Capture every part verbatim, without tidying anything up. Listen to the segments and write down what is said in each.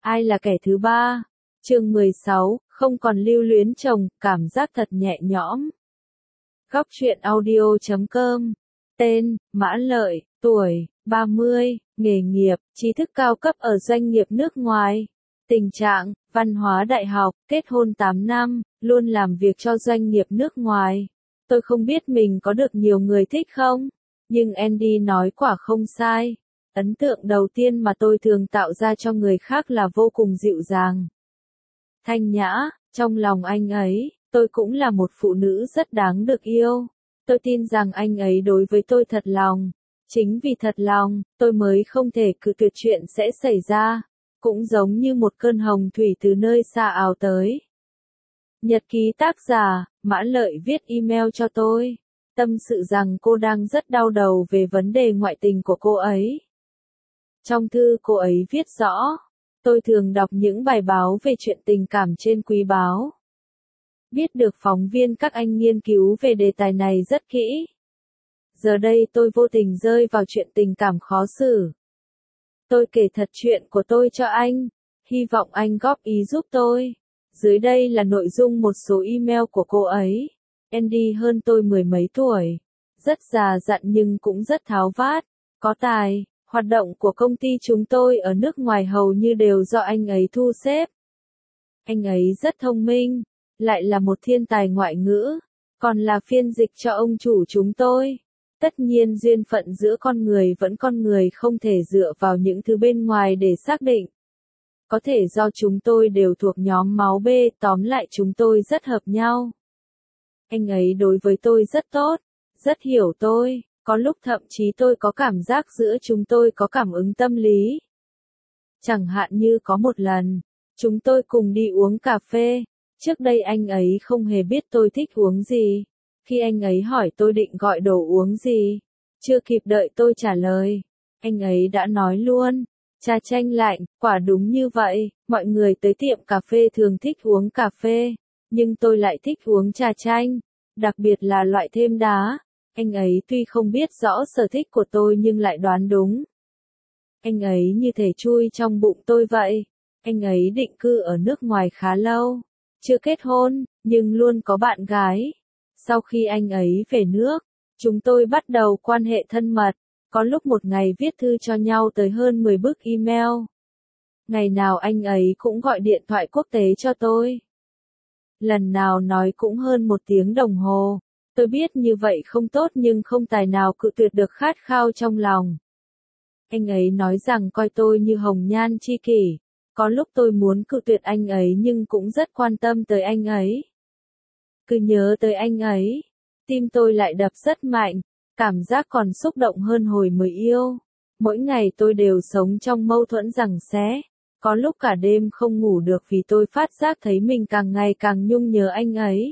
Ai là kẻ thứ ba? Chương mười sáu, không còn lưu luyến chồng, cảm giác thật nhẹ nhõm. Góc truyện audio chấm com. Tên, Mã Lợi, tuổi, ba mươi, nghề nghiệp, trí thức cao cấp ở doanh nghiệp nước ngoài. Tình trạng, văn hóa đại học, kết hôn tám năm, luôn làm việc cho doanh nghiệp nước ngoài. Tôi không biết mình có được nhiều người thích không? Nhưng Andy nói quả không sai. Ấn tượng đầu tiên mà tôi thường tạo ra cho người khác là vô cùng dịu dàng, thanh nhã. Trong lòng anh ấy, tôi cũng là một phụ nữ rất đáng được yêu. Tôi tin rằng anh ấy đối với tôi thật lòng. Chính vì thật lòng, tôi mới không thể cự tuyệt chuyện sẽ xảy ra. Cũng giống như một cơn hồng thủy từ nơi xa ào tới. Nhật ký tác giả, Mã Lợi viết email cho tôi. Tâm sự rằng cô đang rất đau đầu về vấn đề ngoại tình của cô ấy. Trong thư cô ấy viết rõ, tôi thường đọc những bài báo về chuyện tình cảm trên quý báo. Biết được phóng viên các anh nghiên cứu về đề tài này rất kỹ. Giờ đây tôi vô tình rơi vào chuyện tình cảm khó xử. Tôi kể thật chuyện của tôi cho anh, hy vọng anh góp ý giúp tôi. Dưới đây là nội dung một số email của cô ấy. Andy hơn tôi mười mấy tuổi, rất già dặn nhưng cũng rất tháo vát, có tài. Hoạt động của công ty chúng tôi ở nước ngoài hầu như đều do anh ấy thu xếp. Anh ấy rất thông minh, lại là một thiên tài ngoại ngữ, còn là phiên dịch cho ông chủ chúng tôi. Tất nhiên duyên phận giữa con người vẫn con người, không thể dựa vào những thứ bên ngoài để xác định. Có thể do chúng tôi đều thuộc nhóm máu B, tóm lại chúng tôi rất hợp nhau. Anh ấy đối với tôi rất tốt, rất hiểu tôi. Có lúc thậm chí tôi có cảm giác giữa chúng tôi có cảm ứng tâm lý. Chẳng hạn như có một lần, chúng tôi cùng đi uống cà phê. Trước đây anh ấy không hề biết tôi thích uống gì. Khi anh ấy hỏi tôi định gọi đồ uống gì, chưa kịp đợi tôi trả lời, anh ấy đã nói luôn, trà chanh lạnh. Quả đúng như vậy, mọi người tới tiệm cà phê thường thích uống cà phê, nhưng tôi lại thích uống trà chanh, đặc biệt là loại thêm đá. Anh ấy tuy không biết rõ sở thích của tôi nhưng lại đoán đúng. Anh ấy như thể chui trong bụng tôi vậy. Anh ấy định cư ở nước ngoài khá lâu, chưa kết hôn, nhưng luôn có bạn gái. Sau khi anh ấy về nước, chúng tôi bắt đầu quan hệ thân mật, có lúc một ngày viết thư cho nhau tới hơn mười bức email. Ngày nào anh ấy cũng gọi điện thoại quốc tế cho tôi. Lần nào nói cũng hơn một tiếng đồng hồ. Tôi biết như vậy không tốt nhưng không tài nào cự tuyệt được khát khao trong lòng. Anh ấy nói rằng coi tôi như hồng nhan chi kỷ. Có lúc tôi muốn cự tuyệt anh ấy nhưng cũng rất quan tâm tới anh ấy. Cứ nhớ tới anh ấy, tim tôi lại đập rất mạnh, cảm giác còn xúc động hơn hồi mới yêu. Mỗi ngày tôi đều sống trong mâu thuẫn giằng xé. Có lúc cả đêm không ngủ được vì tôi phát giác thấy mình càng ngày càng nhung nhớ anh ấy.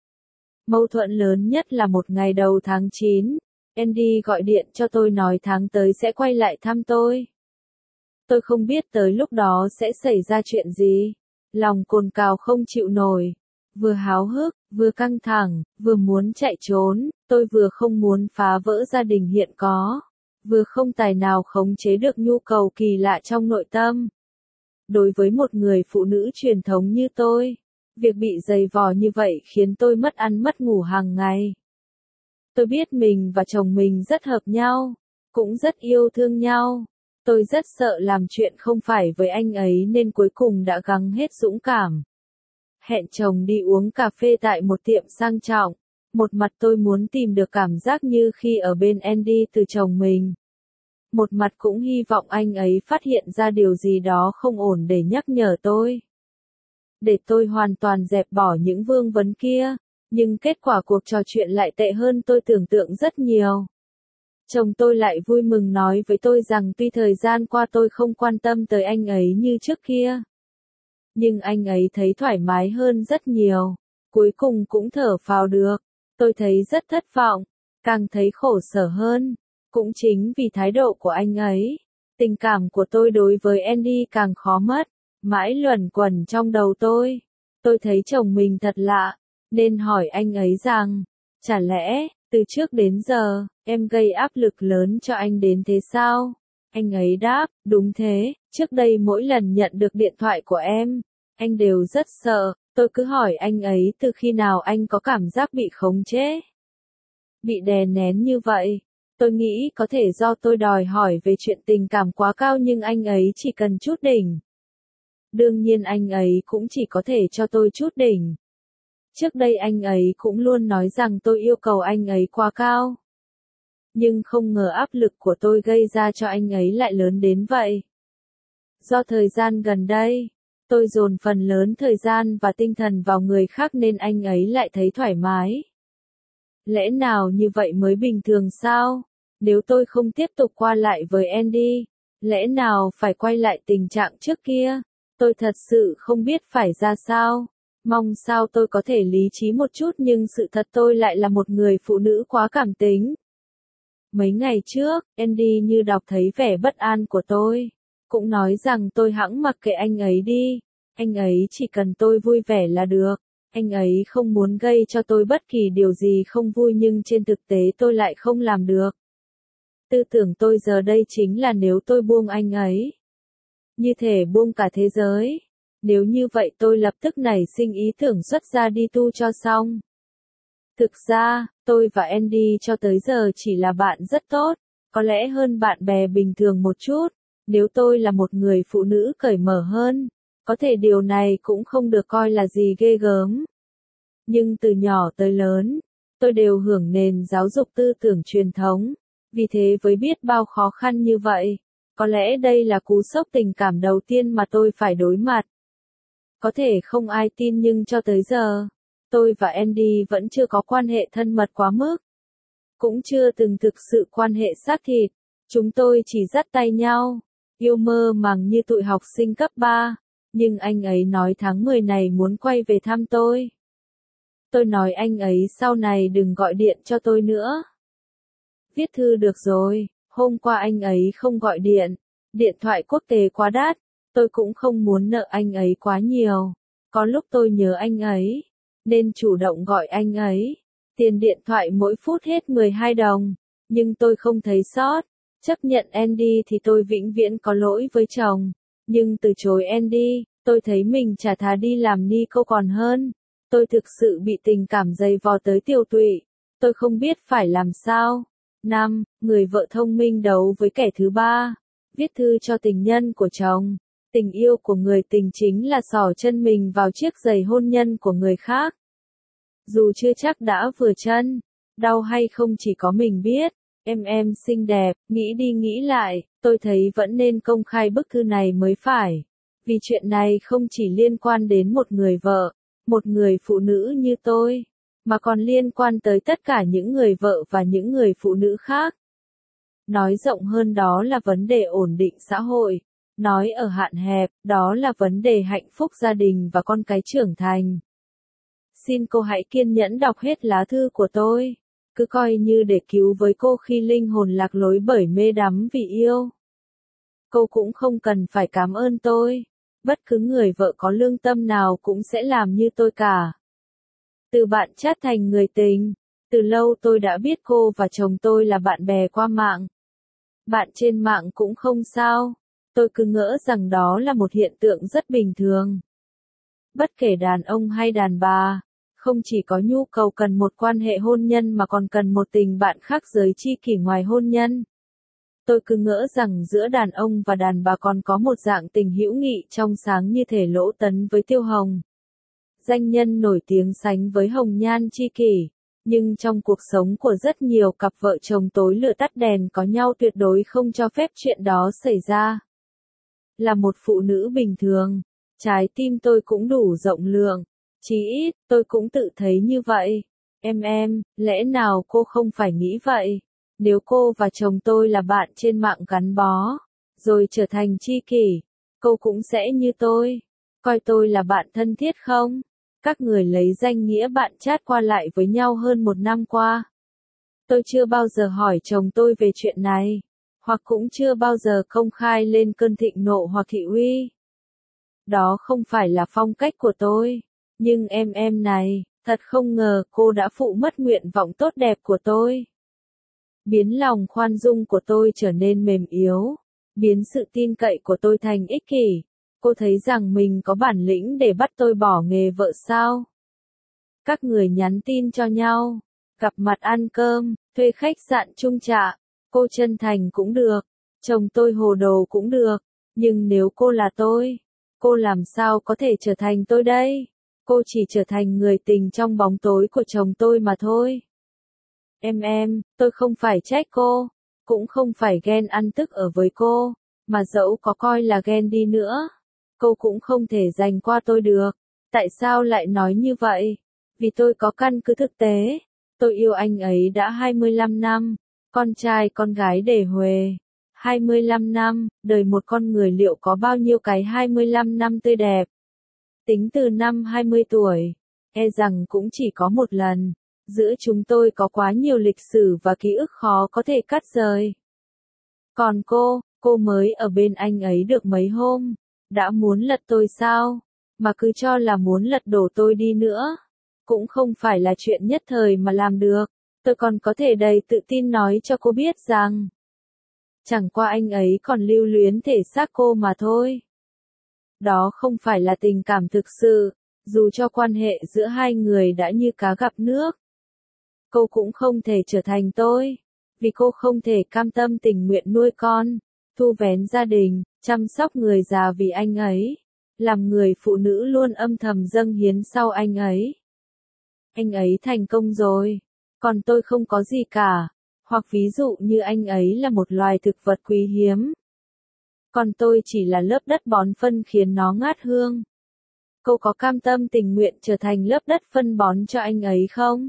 Mâu thuẫn lớn nhất là một ngày đầu tháng chín, Andy gọi điện cho tôi nói tháng tới sẽ quay lại thăm tôi. Tôi không biết tới lúc đó sẽ xảy ra chuyện gì. Lòng cồn cào không chịu nổi. Vừa háo hức, vừa căng thẳng, vừa muốn chạy trốn. Tôi vừa không muốn phá vỡ gia đình hiện có, vừa không tài nào khống chế được nhu cầu kỳ lạ trong nội tâm. Đối với một người phụ nữ truyền thống như tôi, việc bị dày vò như vậy khiến tôi mất ăn mất ngủ hàng ngày. Tôi biết mình và chồng mình rất hợp nhau, cũng rất yêu thương nhau. Tôi rất sợ làm chuyện không phải với anh ấy nên cuối cùng đã gắng hết dũng cảm. Hẹn chồng đi uống cà phê tại một tiệm sang trọng. Một mặt tôi muốn tìm được cảm giác như khi ở bên Andy từ chồng mình. Một mặt cũng hy vọng anh ấy phát hiện ra điều gì đó không ổn để nhắc nhở tôi. Để tôi hoàn toàn dẹp bỏ những vương vấn kia, nhưng kết quả cuộc trò chuyện lại tệ hơn tôi tưởng tượng rất nhiều. Chồng tôi lại vui mừng nói với tôi rằng tuy thời gian qua tôi không quan tâm tới anh ấy như trước kia, nhưng anh ấy thấy thoải mái hơn rất nhiều, cuối cùng cũng thở phào được. Tôi thấy rất thất vọng, càng thấy khổ sở hơn. Cũng chính vì thái độ của anh ấy, tình cảm của tôi đối với Andy càng khó mất. Mãi luẩn quẩn trong đầu tôi. Tôi thấy chồng mình thật lạ, nên hỏi anh ấy rằng, chả lẽ, từ trước đến giờ, em gây áp lực lớn cho anh đến thế sao? Anh ấy đáp, đúng thế, Trước đây mỗi lần nhận được điện thoại của em, anh đều rất sợ, tôi cứ hỏi anh ấy từ khi nào anh có cảm giác bị khống chế, bị đè nén như vậy. Tôi nghĩ có thể do tôi đòi hỏi về chuyện tình cảm quá cao nhưng anh ấy chỉ cần chút đỉnh. Đương nhiên anh ấy cũng chỉ có thể cho tôi chút đỉnh. Trước đây anh ấy cũng luôn nói rằng tôi yêu cầu anh ấy quá cao. Nhưng không ngờ áp lực của tôi gây ra cho anh ấy lại lớn đến vậy. Do thời gian gần đây, tôi dồn phần lớn thời gian và tinh thần vào người khác nên anh ấy lại thấy thoải mái. Lẽ nào như vậy mới bình thường sao? Nếu tôi không tiếp tục qua lại với Andy, lẽ nào phải quay lại tình trạng trước kia? Tôi thật sự không biết phải ra sao. Mong sao tôi có thể lý trí một chút nhưng sự thật tôi lại là một người phụ nữ quá cảm tính. Mấy ngày trước, Andy như đọc thấy vẻ bất an của tôi. Cũng nói rằng tôi hẵng mặc kệ anh ấy đi. Anh ấy chỉ cần tôi vui vẻ là được. Anh ấy không muốn gây cho tôi bất kỳ điều gì không vui nhưng trên thực tế tôi lại không làm được. Tư tưởng tôi giờ đây chính là nếu tôi buông anh ấy, như thể buông cả thế giới. Nếu như vậy tôi lập tức nảy sinh ý tưởng xuất gia đi tu cho xong. Thực ra, tôi và Andy cho tới giờ chỉ là bạn rất tốt, có lẽ hơn bạn bè bình thường một chút. Nếu tôi là một người phụ nữ cởi mở hơn, có thể điều này cũng không được coi là gì ghê gớm. Nhưng từ nhỏ tới lớn, tôi đều hưởng nền giáo dục tư tưởng truyền thống. Vì thế với biết bao khó khăn như vậy, có lẽ đây là cú sốc tình cảm đầu tiên mà tôi phải đối mặt. Có thể không ai tin nhưng cho tới giờ, tôi và Andy vẫn chưa có quan hệ thân mật quá mức. Cũng chưa từng thực sự quan hệ xác thịt. Chúng tôi chỉ dắt tay nhau, yêu mơ màng như tụi học sinh cấp ba. Nhưng anh ấy nói tháng mười này muốn quay về thăm tôi. Tôi nói anh ấy sau này đừng gọi điện cho tôi nữa. Viết thư được rồi, hôm qua anh ấy không gọi điện. Điện thoại quốc tế quá đắt, tôi cũng không muốn nợ anh ấy quá nhiều. Có lúc tôi nhớ anh ấy, nên chủ động gọi anh ấy. Tiền điện thoại mỗi phút hết mười hai đồng, nhưng tôi không thấy sót. Chấp nhận Andy thì tôi vĩnh viễn có lỗi với chồng. Nhưng từ chối Andy, tôi thấy mình chả thà đi làm ni cô còn hơn. Tôi thực sự bị tình cảm dày vò tới tiêu tụy. Tôi không biết phải làm sao. năm. Người vợ thông minh đấu với kẻ thứ ba. Viết thư cho tình nhân của chồng. Tình yêu của người tình chính là xỏ chân mình vào chiếc giày hôn nhân của người khác. Dù chưa chắc đã vừa chân, đau hay không chỉ có mình biết. Em em xinh đẹp, nghĩ đi nghĩ lại, tôi thấy vẫn nên công khai bức thư này mới phải. Vì chuyện này không chỉ liên quan đến một người vợ, một người phụ nữ như tôi, mà còn liên quan tới tất cả những người vợ và những người phụ nữ khác. Nói rộng hơn đó là vấn đề ổn định xã hội. Nói ở hạn hẹp, đó là vấn đề hạnh phúc gia đình và con cái trưởng thành. Xin cô hãy kiên nhẫn đọc hết lá thư của tôi. Cứ coi như để cứu với cô khi linh hồn lạc lối bởi mê đắm vì yêu. Cô cũng không cần phải cảm ơn tôi. Bất cứ người vợ có lương tâm nào cũng sẽ làm như tôi cả. Từ bạn chat thành người tình. Từ lâu tôi đã biết cô và chồng tôi là bạn bè qua mạng. Bạn trên mạng cũng không sao. Tôi cứ ngỡ rằng đó là một hiện tượng rất bình thường. Bất kể đàn ông hay đàn bà, không chỉ có nhu cầu cần một quan hệ hôn nhân mà còn cần một tình bạn khác giới chi kỷ ngoài hôn nhân. Tôi cứ ngỡ rằng giữa đàn ông và đàn bà còn có một dạng tình hữu nghị trong sáng như thể Lỗ Tấn với Tiêu Hồng. Danh nhân nổi tiếng sánh với hồng nhan chi kỷ. Nhưng trong cuộc sống của rất nhiều cặp vợ chồng tối lửa tắt đèn có nhau tuyệt đối không cho phép chuyện đó xảy ra. Là một phụ nữ bình thường, trái tim tôi cũng đủ rộng lượng. Chí ít, tôi cũng tự thấy như vậy. Em em, lẽ nào cô không phải nghĩ vậy? Nếu cô và chồng tôi là bạn trên mạng gắn bó, rồi trở thành tri kỷ, cô cũng sẽ như tôi, coi tôi là bạn thân thiết không? Các người lấy danh nghĩa bạn chat qua lại với nhau hơn một năm qua. Tôi chưa bao giờ hỏi chồng tôi về chuyện này, hoặc cũng chưa bao giờ công khai lên cơn thịnh nộ hoặc thị uy. Đó không phải là phong cách của tôi. Nhưng em em này, thật không ngờ cô đã phụ mất nguyện vọng tốt đẹp của tôi. Biến lòng khoan dung của tôi trở nên mềm yếu. biến sự tin cậy của tôi thành ích kỷ. Cô thấy rằng mình có bản lĩnh để bắt tôi bỏ nghề vợ sao? Các người nhắn tin cho nhau, gặp mặt ăn cơm, thuê khách sạn chung trạ, cô chân thành cũng được, chồng tôi hồ đồ cũng được, nhưng nếu cô là tôi, cô làm sao có thể trở thành tôi đây? Cô chỉ trở thành người tình trong bóng tối của chồng tôi mà thôi. Em em, tôi không phải trách cô, cũng không phải ghen ăn tức ở với cô, mà dẫu có coi là ghen đi nữa, cô cũng không thể giành qua tôi được. Tại sao lại nói như vậy? Vì tôi có căn cứ thực tế. Tôi yêu anh ấy đã hai mươi lăm năm, con trai con gái để huề. hai mươi lăm năm, đời một con người liệu có bao nhiêu cái hai mươi lăm năm tươi đẹp? Tính từ năm hai mươi tuổi, e rằng cũng chỉ có một lần. Giữa chúng tôi có quá nhiều lịch sử và ký ức khó có thể cắt rời. Còn cô, cô mới ở bên anh ấy được mấy hôm, đã muốn lật tôi sao? Mà cứ cho là muốn lật đổ tôi đi nữa. Cũng không phải là chuyện nhất thời mà làm được. Tôi còn có thể đầy tự tin nói cho cô biết rằng, chẳng qua anh ấy còn lưu luyến thể xác cô mà thôi. Đó không phải là tình cảm thực sự, dù cho quan hệ giữa hai người đã như cá gặp nước. Cô cũng không thể trở thành tôi, vì cô không thể cam tâm tình nguyện nuôi con, thu vén gia đình, chăm sóc người già vì anh ấy, làm người phụ nữ luôn âm thầm dâng hiến sau anh ấy. Anh ấy thành công rồi, còn tôi không có gì cả, hoặc ví dụ như anh ấy là một loài thực vật quý hiếm. Còn tôi chỉ là lớp đất bón phân khiến nó ngát hương. Cô có cam tâm tình nguyện trở thành lớp đất phân bón cho anh ấy không?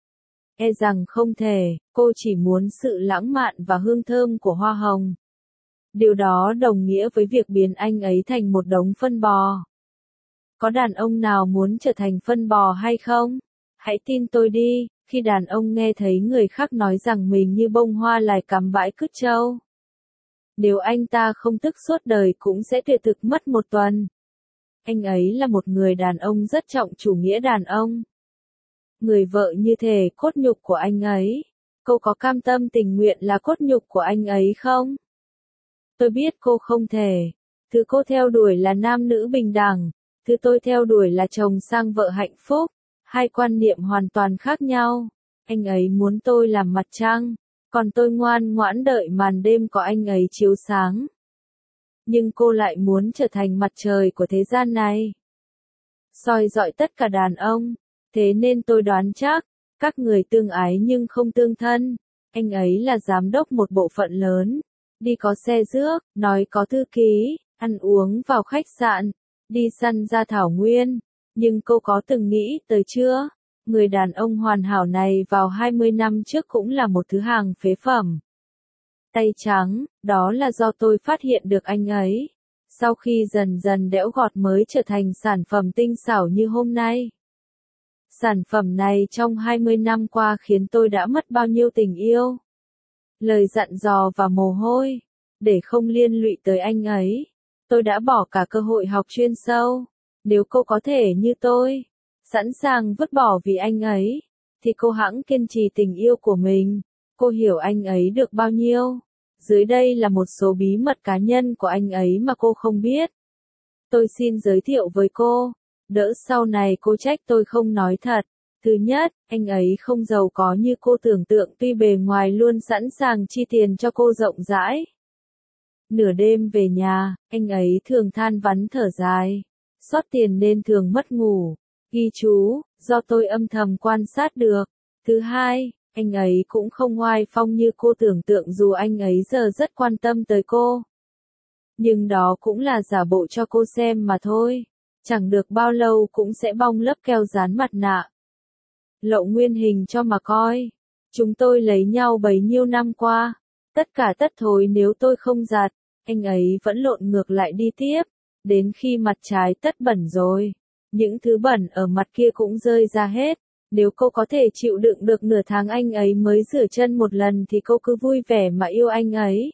E rằng không thể, cô chỉ muốn sự lãng mạn và hương thơm của hoa hồng. Điều đó đồng nghĩa với việc biến anh ấy thành một đống phân bò. Có đàn ông nào muốn trở thành phân bò hay không? Hãy tin tôi đi, khi đàn ông nghe thấy người khác nói rằng mình như bông hoa lại cắm bãi cứt trâu. Nếu anh ta không tức suốt đời cũng sẽ tuyệt thực mất một tuần. Anh ấy là một người đàn ông rất trọng chủ nghĩa đàn ông. Người vợ như thể cốt nhục của anh ấy. Cô có cam tâm tình nguyện là cốt nhục của anh ấy không? Tôi biết cô không thể. Thứ cô theo đuổi là nam nữ bình đẳng. Thứ tôi theo đuổi là chồng sang vợ hạnh phúc. Hai quan niệm hoàn toàn khác nhau. Anh ấy muốn tôi làm mặt trăng, còn tôi ngoan ngoãn đợi màn đêm có anh ấy chiếu sáng. Nhưng cô lại muốn trở thành mặt trời của thế gian này, soi rọi tất cả đàn ông. Thế nên tôi đoán chắc, các người tương ái nhưng không tương thân. Anh ấy là giám đốc một bộ phận lớn, đi có xe rước, nói có thư ký, ăn uống vào khách sạn, đi săn ra thảo nguyên. Nhưng cô có từng nghĩ tới chưa? Người đàn ông hoàn hảo này vào hai mươi năm trước cũng là một thứ hàng phế phẩm. Tay trắng, đó là do tôi phát hiện được anh ấy. Sau khi dần dần đẽo gọt mới trở thành sản phẩm tinh xảo như hôm nay. Sản phẩm này trong hai mươi năm qua khiến tôi đã mất bao nhiêu tình yêu, lời dặn dò và mồ hôi. Để không liên lụy tới anh ấy, tôi đã bỏ cả cơ hội học chuyên sâu. Nếu cô có thể như tôi, sẵn sàng vứt bỏ vì anh ấy, thì cô hẵng kiên trì tình yêu của mình. Cô hiểu anh ấy được bao nhiêu? Dưới đây là một số bí mật cá nhân của anh ấy mà cô không biết. Tôi xin giới thiệu với cô, đỡ sau này cô trách tôi không nói thật. Thứ nhất, anh ấy không giàu có như cô tưởng tượng, tuy bề ngoài luôn sẵn sàng chi tiền cho cô rộng rãi. Nửa đêm về nhà, anh ấy thường than vãn thở dài. Sót tiền nên thường mất ngủ. Ghi chú, do tôi âm thầm quan sát được. Thứ hai, anh ấy cũng không oai phong như cô tưởng tượng dù anh ấy giờ rất quan tâm tới cô. Nhưng đó cũng là giả bộ cho cô xem mà thôi. Chẳng được bao lâu cũng sẽ bong lớp keo dán mặt nạ. Lộ nguyên hình cho mà coi. Chúng tôi lấy nhau bấy nhiêu năm qua. Tất cả tất thối nếu tôi không giặt, anh ấy vẫn lộn ngược lại đi tiếp. Đến khi mặt trái tất bẩn rồi, những thứ bẩn ở mặt kia cũng rơi ra hết. Nếu cô có thể chịu đựng được nửa tháng anh ấy mới rửa chân một lần thì cô cứ vui vẻ mà yêu anh ấy.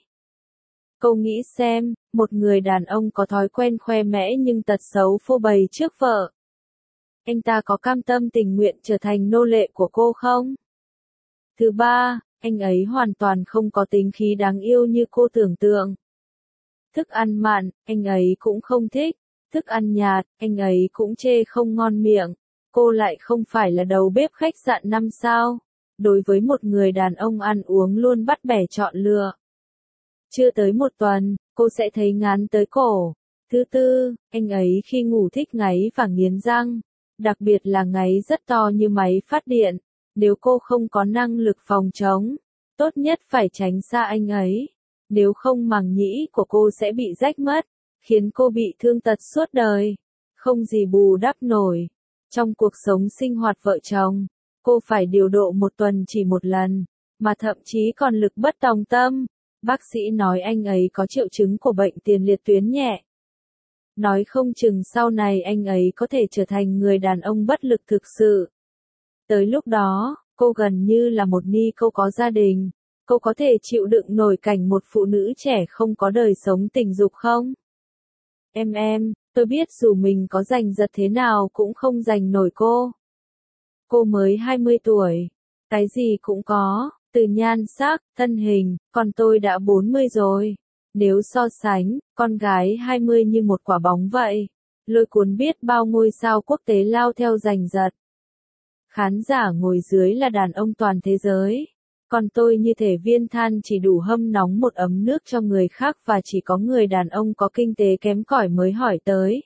Cô nghĩ xem, một người đàn ông có thói quen khoe mẽ nhưng tật xấu phô bày trước vợ. Anh ta có cam tâm tình nguyện trở thành nô lệ của cô không? Thứ ba, anh ấy hoàn toàn không có tính khí đáng yêu như cô tưởng tượng. Thức ăn mặn, anh ấy cũng không thích. Thức ăn nhạt, anh ấy cũng chê không ngon miệng. Cô lại không phải là đầu bếp khách sạn năm sao. Đối với một người đàn ông ăn uống luôn bắt bẻ chọn lựa. Chưa tới một tuần, cô sẽ thấy ngán tới cổ. Thứ tư, anh ấy khi ngủ thích ngáy và nghiến răng. Đặc biệt là ngáy rất to như máy phát điện. Nếu cô không có năng lực phòng chống, tốt nhất phải tránh xa anh ấy. Nếu không màng nhĩ của cô sẽ bị rách mất, khiến cô bị thương tật suốt đời. Không gì bù đắp nổi. Trong cuộc sống sinh hoạt vợ chồng, cô phải điều độ một tuần chỉ một lần, mà thậm chí còn lực bất tòng tâm. Bác sĩ nói anh ấy có triệu chứng của bệnh tiền liệt tuyến nhẹ. Nói không chừng sau này anh ấy có thể trở thành người đàn ông bất lực thực sự. Tới lúc đó, cô gần như là một ni cô có gia đình. Cô có thể chịu đựng nổi cảnh một phụ nữ trẻ không có đời sống tình dục không? Em em, tôi biết dù mình có giành giật thế nào cũng không giành nổi cô. Cô mới hai mươi tuổi. Cái gì cũng có, từ nhan sắc, thân hình, còn tôi đã bốn mươi rồi. Nếu so sánh, con gái hai mươi như một quả bóng vậy. Lôi cuốn biết bao ngôi sao quốc tế lao theo giành giật. Khán giả ngồi dưới là đàn ông toàn thế giới. Còn tôi như thể viên than chỉ đủ hâm nóng một ấm nước cho người khác và chỉ có người đàn ông có kinh tế kém cỏi mới hỏi tới.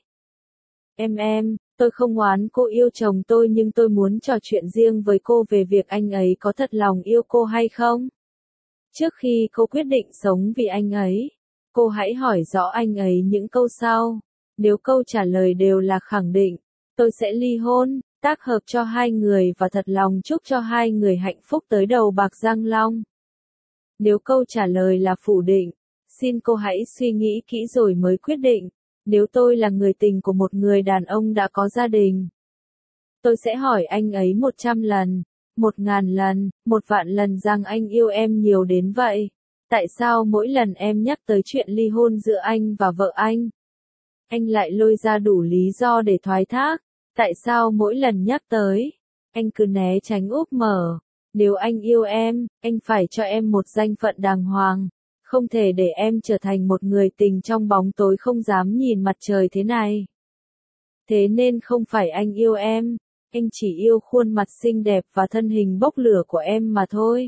Em em, tôi không oán cô yêu chồng tôi nhưng tôi muốn trò chuyện riêng với cô về việc anh ấy có thật lòng yêu cô hay không. Trước khi cô quyết định sống vì anh ấy, cô hãy hỏi rõ anh ấy những câu sau. Nếu câu trả lời đều là khẳng định, tôi sẽ ly hôn, tác hợp cho hai người và thật lòng chúc cho hai người hạnh phúc tới đầu bạc răng long. Nếu câu trả lời là phủ định, xin cô hãy suy nghĩ kỹ rồi mới quyết định. Nếu tôi là người tình của một người đàn ông đã có gia đình, tôi sẽ hỏi anh ấy một trăm lần, một ngàn lần, một vạn lần rằng anh yêu em nhiều đến vậy. Tại sao mỗi lần em nhắc tới chuyện ly hôn giữa anh và vợ anh, anh lại lôi ra đủ lý do để thoái thác? Tại sao mỗi lần nhắc tới, anh cứ né tránh úp mở? Nếu anh yêu em, anh phải cho em một danh phận đàng hoàng. Không thể để em trở thành một người tình trong bóng tối không dám nhìn mặt trời thế này. Thế nên không phải anh yêu em, anh chỉ yêu khuôn mặt xinh đẹp và thân hình bốc lửa của em mà thôi.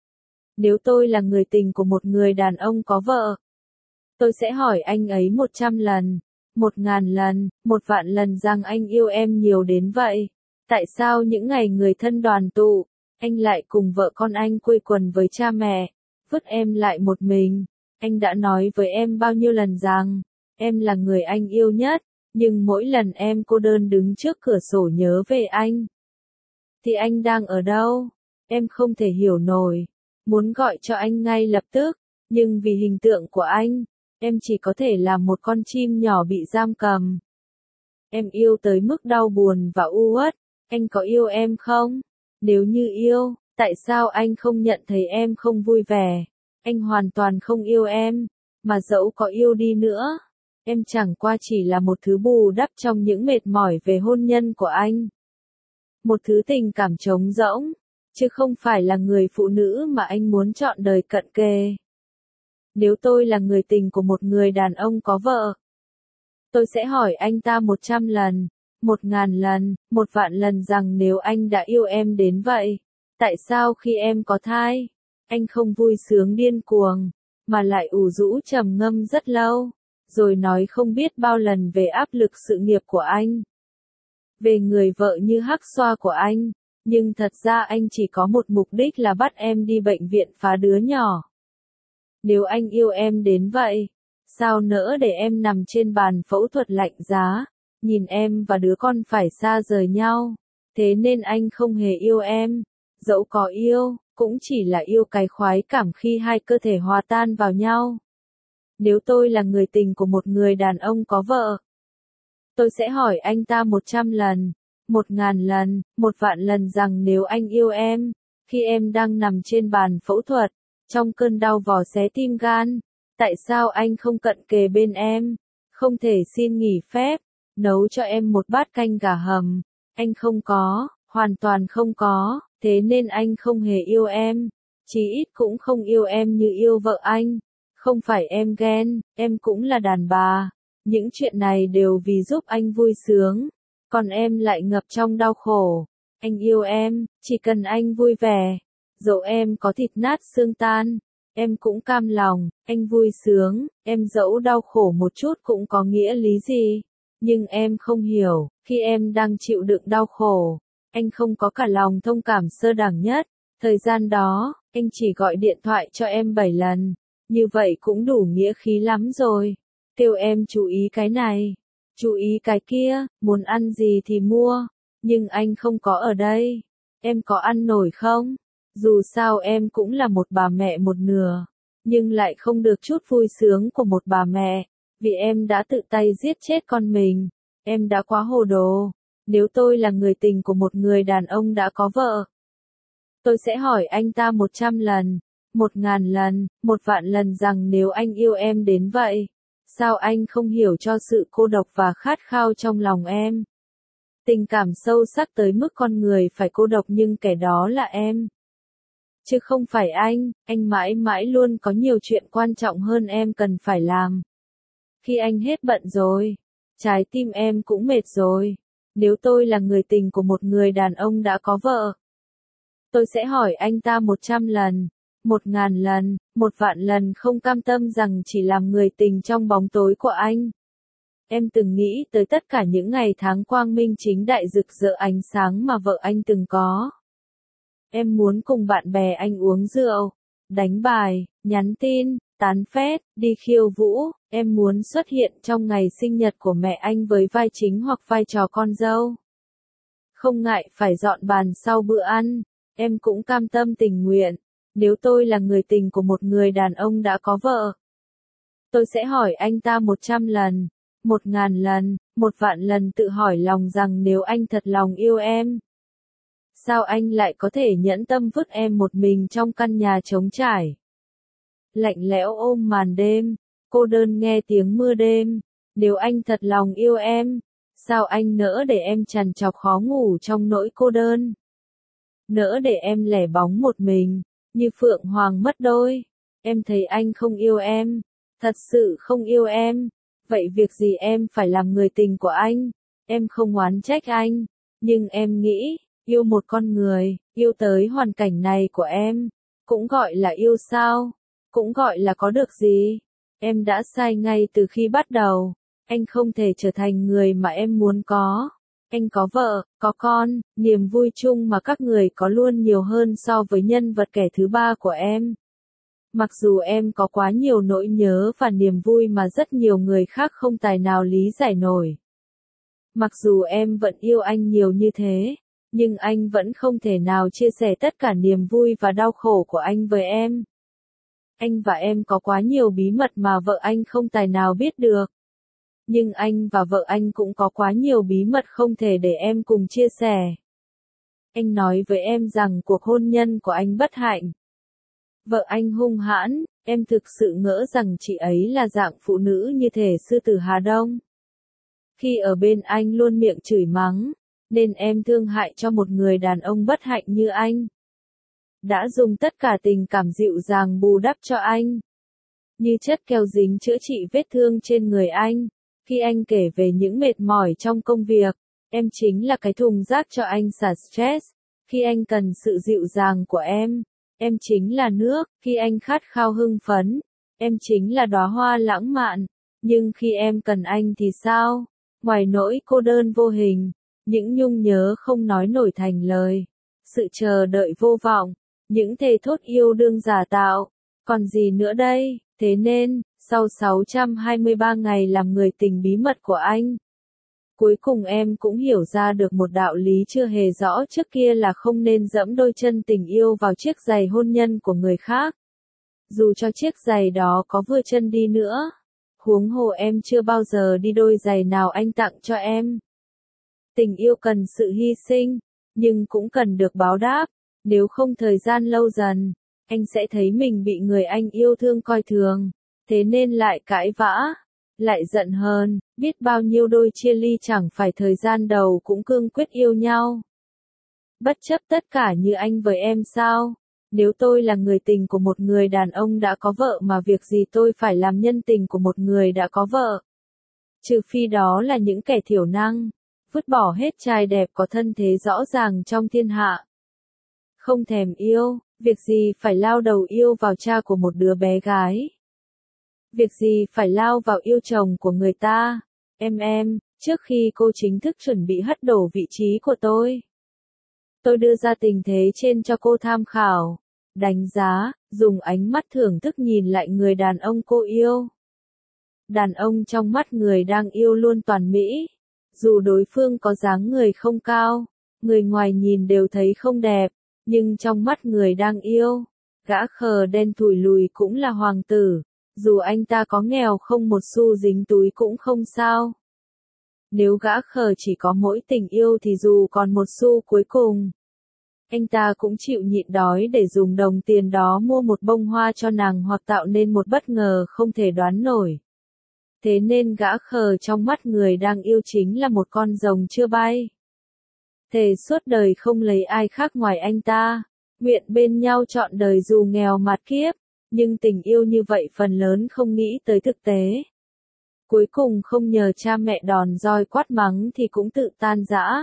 Nếu tôi là người tình của một người đàn ông có vợ, tôi sẽ hỏi anh ấy một trăm lần, một ngàn lần, một vạn lần rằng anh yêu em nhiều đến vậy. Tại sao những ngày người thân đoàn tụ, anh lại cùng vợ con anh quây quần với cha mẹ, vứt em lại một mình? Anh đã nói với em bao nhiêu lần rằng, em là người anh yêu nhất, nhưng mỗi lần em cô đơn đứng trước cửa sổ nhớ về anh, thì anh đang ở đâu? Em không thể hiểu nổi, muốn gọi cho anh ngay lập tức, nhưng vì hình tượng của anh, em chỉ có thể là một con chim nhỏ bị giam cầm. Em yêu tới mức đau buồn và u uất, anh có yêu em không? Nếu như yêu, tại sao anh không nhận thấy em không vui vẻ? Anh hoàn toàn không yêu em, mà dẫu có yêu đi nữa, em chẳng qua chỉ là một thứ bù đắp trong những mệt mỏi về hôn nhân của anh. Một thứ tình cảm trống rỗng, chứ không phải là người phụ nữ mà anh muốn chọn đời cận kề. Nếu tôi là người tình của một người đàn ông có vợ, tôi sẽ hỏi anh ta một trăm lần, một ngàn lần, một vạn lần rằng nếu anh đã yêu em đến vậy, tại sao khi em có thai, anh không vui sướng điên cuồng, mà lại ủ rũ trầm ngâm rất lâu, rồi nói không biết bao lần về áp lực sự nghiệp của anh, về người vợ như hắc xoa của anh, nhưng thật ra anh chỉ có một mục đích là bắt em đi bệnh viện phá đứa nhỏ. Nếu anh yêu em đến vậy, sao nỡ để em nằm trên bàn phẫu thuật lạnh giá, nhìn em và đứa con phải xa rời nhau? Thế nên anh không hề yêu em, dẫu có yêu, cũng chỉ là yêu cái khoái cảm khi hai cơ thể hòa tan vào nhau. Nếu tôi là người tình của một người đàn ông có vợ, tôi sẽ hỏi anh ta một trăm lần, một ngàn lần, một vạn lần rằng nếu anh yêu em, khi em đang nằm trên bàn phẫu thuật, trong cơn đau vò xé tim gan, tại sao anh không cận kề bên em, không thể xin nghỉ phép, nấu cho em một bát canh gà hầm? Anh không có, hoàn toàn không có, thế nên anh không hề yêu em, chí ít cũng không yêu em như yêu vợ anh. Không phải em ghen, em cũng là đàn bà. Những chuyện này đều vì giúp anh vui sướng. Còn em lại ngập trong đau khổ. Anh yêu em, chỉ cần anh vui vẻ. Dẫu em có thịt nát xương tan, em cũng cam lòng. Anh vui sướng, em dẫu đau khổ một chút cũng có nghĩa lý gì. Nhưng em không hiểu, khi em đang chịu đựng đau khổ, anh không có cả lòng thông cảm sơ đẳng nhất. Thời gian đó, anh chỉ gọi điện thoại cho em bảy lần. Như vậy cũng đủ nghĩa khí lắm rồi. Kêu em chú ý cái này, chú ý cái kia, muốn ăn gì thì mua. Nhưng anh không có ở đây. Em có ăn nổi không? Dù sao em cũng là một bà mẹ một nửa. Nhưng lại không được chút vui sướng của một bà mẹ. Vì em đã tự tay giết chết con mình. Em đã quá hồ đồ. Nếu tôi là người tình của một người đàn ông đã có vợ, tôi sẽ hỏi anh ta một trăm lần, một ngàn lần, một vạn lần rằng nếu anh yêu em đến vậy, sao anh không hiểu cho sự cô độc và khát khao trong lòng em? Tình cảm sâu sắc tới mức con người phải cô độc nhưng kẻ đó là em. Chứ không phải anh, anh mãi mãi luôn có nhiều chuyện quan trọng hơn em cần phải làm. Khi anh hết bận rồi, trái tim em cũng mệt rồi. Nếu tôi là người tình của một người đàn ông đã có vợ, tôi sẽ hỏi anh ta một trăm lần, một ngàn lần, một vạn lần không cam tâm rằng chỉ làm người tình trong bóng tối của anh. Em từng nghĩ tới tất cả những ngày tháng quang minh chính đại rực rỡ ánh sáng mà vợ anh từng có. Em muốn cùng bạn bè anh uống rượu, đánh bài, nhắn tin, tán phét, đi khiêu vũ. Em muốn xuất hiện trong ngày sinh nhật của mẹ anh với vai chính hoặc vai trò con dâu. Không ngại phải dọn bàn sau bữa ăn. Em cũng cam tâm tình nguyện. Nếu tôi là người tình của một người đàn ông đã có vợ, tôi sẽ hỏi anh ta một trăm lần, một ngàn lần, một vạn lần tự hỏi lòng rằng nếu anh thật lòng yêu em, sao anh lại có thể nhẫn tâm vứt em một mình trong căn nhà trống trải, lạnh lẽo ôm màn đêm, cô đơn nghe tiếng mưa đêm. Nếu anh thật lòng yêu em, sao anh nỡ để em trằn trọc khó ngủ trong nỗi cô đơn? Nỡ để em lẻ bóng một mình, như phượng hoàng mất đôi. Em thấy anh không yêu em, thật sự không yêu em. Vậy việc gì em phải làm người tình của anh? Em không oán trách anh, nhưng em nghĩ, yêu một con người, yêu tới hoàn cảnh này của em, cũng gọi là yêu sao? Cũng gọi là có được gì? Em đã sai ngay từ khi bắt đầu. Anh không thể trở thành người mà em muốn có. Anh có vợ, có con, niềm vui chung mà các người có luôn nhiều hơn so với nhân vật kẻ thứ ba của em. Mặc dù em có quá nhiều nỗi nhớ và niềm vui mà rất nhiều người khác không tài nào lý giải nổi. Mặc dù em vẫn yêu anh nhiều như thế, nhưng anh vẫn không thể nào chia sẻ tất cả niềm vui và đau khổ của anh với em. Anh và em có quá nhiều bí mật mà vợ anh không tài nào biết được. Nhưng anh và vợ anh cũng có quá nhiều bí mật không thể để em cùng chia sẻ. Anh nói với em rằng cuộc hôn nhân của anh bất hạnh. Vợ anh hung hãn, em thực sự ngỡ rằng chị ấy là dạng phụ nữ như thể sư tử Hà Đông. Khi ở bên anh luôn miệng chửi mắng, nên em thương hại cho một người đàn ông bất hạnh như anh. Đã dùng tất cả tình cảm dịu dàng bù đắp cho anh. Như chất keo dính chữa trị vết thương trên người anh. Khi anh kể về những mệt mỏi trong công việc, em chính là cái thùng rác cho anh xả stress. Khi anh cần sự dịu dàng của em, em chính là nước. Khi anh khát khao hưng phấn, em chính là đóa hoa lãng mạn. Nhưng khi em cần anh thì sao? Ngoài nỗi cô đơn vô hình, những nhung nhớ không nói nổi thành lời, sự chờ đợi vô vọng, những thề thốt yêu đương giả tạo, còn gì nữa đây? Thế nên, sau sáu trăm hai mươi ba ngày làm người tình bí mật của anh, cuối cùng em cũng hiểu ra được một đạo lý chưa hề rõ trước kia là không nên dẫm đôi chân tình yêu vào chiếc giày hôn nhân của người khác. Dù cho chiếc giày đó có vừa chân đi nữa, huống hồ em chưa bao giờ đi đôi giày nào anh tặng cho em. Tình yêu cần sự hy sinh, nhưng cũng cần được báo đáp. Nếu không thời gian lâu dần, anh sẽ thấy mình bị người anh yêu thương coi thường, thế nên lại cãi vã, lại giận hờn. Biết bao nhiêu đôi chia ly chẳng phải thời gian đầu cũng cương quyết yêu nhau. Bất chấp tất cả như anh với em sao? Nếu tôi là người tình của một người đàn ông đã có vợ mà việc gì tôi phải làm nhân tình của một người đã có vợ. Trừ phi đó là những kẻ thiểu năng, vứt bỏ hết trai đẹp có thân thế rõ ràng trong thiên hạ. Không thèm yêu, việc gì phải lao đầu yêu vào cha của một đứa bé gái. Việc gì phải lao vào yêu chồng của người ta. Em em, trước khi cô chính thức chuẩn bị hất đổ vị trí của tôi, tôi đưa ra tình thế trên cho cô tham khảo, đánh giá, dùng ánh mắt thưởng thức nhìn lại người đàn ông cô yêu. Đàn ông trong mắt người đang yêu luôn toàn mỹ. Dù đối phương có dáng người không cao, người ngoài nhìn đều thấy không đẹp, nhưng trong mắt người đang yêu, gã khờ đen thủi lùi cũng là hoàng tử, dù anh ta có nghèo không một xu dính túi cũng không sao. Nếu gã khờ chỉ có mỗi tình yêu thì dù còn một xu cuối cùng, anh ta cũng chịu nhịn đói để dùng đồng tiền đó mua một bông hoa cho nàng hoặc tạo nên một bất ngờ không thể đoán nổi. Thế nên gã khờ trong mắt người đang yêu chính là một con rồng chưa bay. Thề suốt đời không lấy ai khác ngoài anh ta, nguyện bên nhau trọn đời dù nghèo mạt kiếp, nhưng tình yêu như vậy phần lớn không nghĩ tới thực tế. Cuối cùng không nhờ cha mẹ đòn roi quát mắng thì cũng tự tan rã.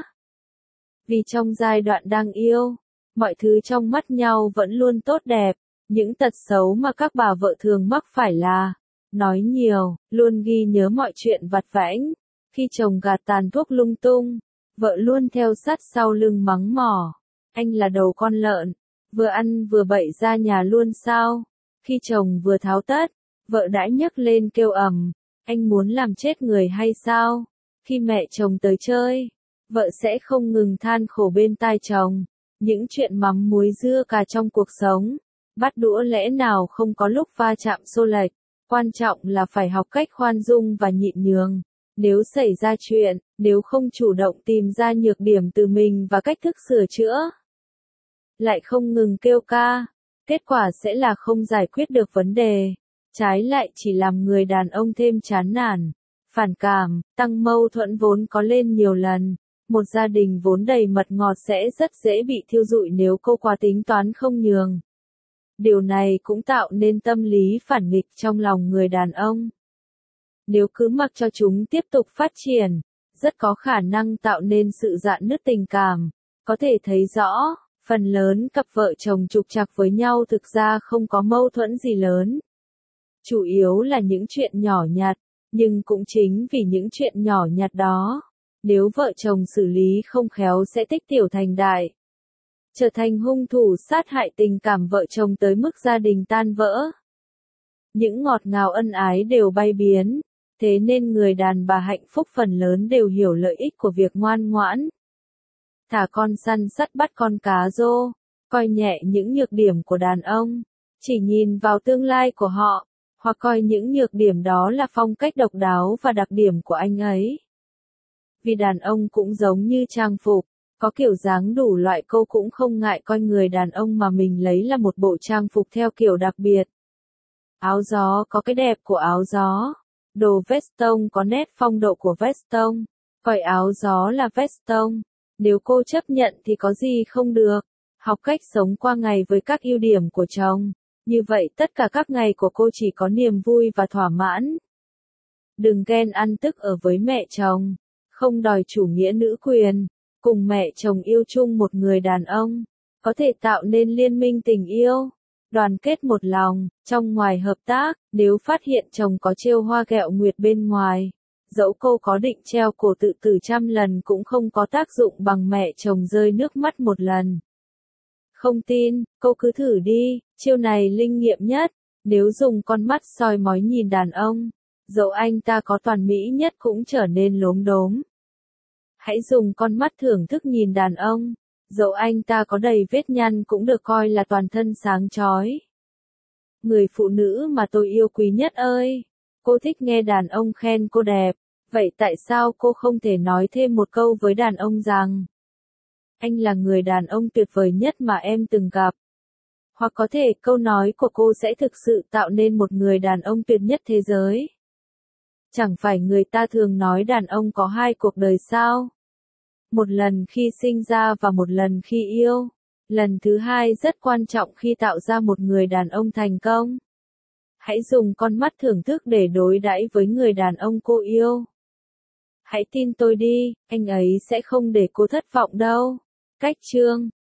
Vì trong giai đoạn đang yêu, mọi thứ trong mắt nhau vẫn luôn tốt đẹp, những tật xấu mà các bà vợ thường mắc phải là nói nhiều, luôn ghi nhớ mọi chuyện vặt vãnh, khi chồng gạt tàn thuốc lung tung, vợ luôn theo sát sau lưng mắng mỏ, anh là đầu con lợn, vừa ăn vừa bậy ra nhà luôn sao, khi chồng vừa tháo tất, vợ đã nhấc lên kêu ầm, anh muốn làm chết người hay sao, khi mẹ chồng tới chơi, vợ sẽ không ngừng than khổ bên tai chồng, những chuyện mắm muối dưa cà trong cuộc sống, bát đũa lẽ nào không có lúc va chạm xô lệch. Quan trọng là phải học cách khoan dung và nhịn nhường. Nếu xảy ra chuyện, nếu không chủ động tìm ra nhược điểm từ mình và cách thức sửa chữa, lại không ngừng kêu ca, kết quả sẽ là không giải quyết được vấn đề. Trái lại chỉ làm người đàn ông thêm chán nản, phản cảm, tăng mâu thuẫn vốn có lên nhiều lần. Một gia đình vốn đầy mật ngọt sẽ rất dễ bị thiêu rụi nếu cô quá tính toán không nhường. Điều này cũng tạo nên tâm lý phản nghịch trong lòng người đàn ông. Nếu cứ mặc cho chúng tiếp tục phát triển, rất có khả năng tạo nên sự rạn nứt tình cảm. Có thể thấy rõ, phần lớn cặp vợ chồng trục trặc với nhau thực ra không có mâu thuẫn gì lớn. Chủ yếu là những chuyện nhỏ nhặt, nhưng cũng chính vì những chuyện nhỏ nhặt đó, nếu vợ chồng xử lý không khéo sẽ tích tiểu thành đại, trở thành hung thủ sát hại tình cảm vợ chồng tới mức gia đình tan vỡ. Những ngọt ngào ân ái đều bay biến, thế nên người đàn bà hạnh phúc phần lớn đều hiểu lợi ích của việc ngoan ngoãn. Thả con săn sắt bắt con cá rô, coi nhẹ những nhược điểm của đàn ông, chỉ nhìn vào tương lai của họ, hoặc coi những nhược điểm đó là phong cách độc đáo và đặc điểm của anh ấy. Vì đàn ông cũng giống như trang phục, có kiểu dáng đủ loại, cô cũng không ngại coi người đàn ông mà mình lấy là một bộ trang phục theo kiểu đặc biệt. Áo gió có cái đẹp của áo gió, đồ veston có nét phong độ của veston, coi áo gió là veston, nếu cô chấp nhận thì có gì không được, học cách sống qua ngày với các ưu điểm của chồng, như vậy tất cả các ngày của cô chỉ có niềm vui và thỏa mãn. Đừng ghen ăn tức ở với mẹ chồng, không đòi chủ nghĩa nữ quyền. Cùng mẹ chồng yêu chung một người đàn ông, có thể tạo nên liên minh tình yêu, đoàn kết một lòng, trong ngoài hợp tác. Nếu phát hiện chồng có trêu hoa ghẹo nguyệt bên ngoài, dẫu cô có định treo cổ tự tử trăm lần cũng không có tác dụng bằng mẹ chồng rơi nước mắt một lần. Không tin, cô cứ thử đi, chiêu này linh nghiệm nhất. Nếu dùng con mắt soi mói nhìn đàn ông, dẫu anh ta có toàn mỹ nhất cũng trở nên lốm đốm. Hãy dùng con mắt thưởng thức nhìn đàn ông, dẫu anh ta có đầy vết nhăn cũng được coi là toàn thân sáng chói. Người phụ nữ mà tôi yêu quý nhất ơi, cô thích nghe đàn ông khen cô đẹp, vậy tại sao cô không thể nói thêm một câu với đàn ông rằng anh là người đàn ông tuyệt vời nhất mà em từng gặp? Hoặc có thể câu nói của cô sẽ thực sự tạo nên một người đàn ông tuyệt nhất thế giới. Chẳng phải người ta thường nói đàn ông có hai cuộc đời sao? Một lần khi sinh ra và một lần khi yêu. Lần thứ hai rất quan trọng khi tạo ra một người đàn ông thành công. Hãy dùng con mắt thưởng thức để đối đãi với người đàn ông cô yêu. Hãy tin tôi đi, anh ấy sẽ không để cô thất vọng đâu. Cách chương